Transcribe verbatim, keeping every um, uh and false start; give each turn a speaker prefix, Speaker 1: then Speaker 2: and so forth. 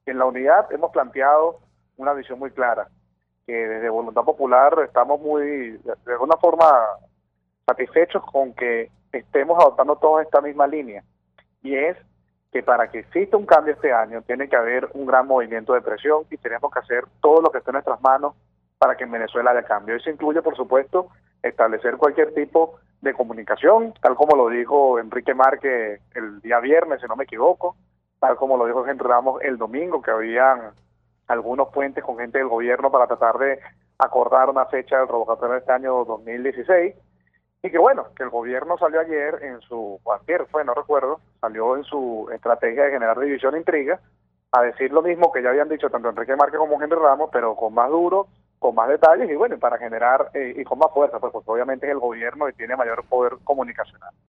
Speaker 1: En la unidad hemos planteado una visión muy clara, que desde Voluntad Popular estamos muy, de alguna forma, satisfechos con que estemos adoptando todos esta misma línea, y es que para que exista un cambio este año tiene que haber un gran movimiento de presión y tenemos que hacer todo lo que esté en nuestras manos para que en Venezuela haya cambio. Eso incluye, por supuesto, establecer cualquier tipo de comunicación, tal como lo dijo Enrique Márquez el día viernes, si no me equivoco, tal como lo dijo Henry Ramos el domingo, que habían algunos puentes con gente del gobierno para tratar de acordar una fecha del revocatorio de este año dos mil dieciséis, y que bueno, que el gobierno salió ayer en su, o ayer fue, no recuerdo, salió en su estrategia de generar división e intriga, a decir lo mismo que ya habían dicho tanto Enrique Márquez como Henry Ramos, pero con más duro, con más detalles y bueno, para generar, eh, y con más fuerza, pues, pues obviamente es el gobierno y tiene mayor poder comunicacional.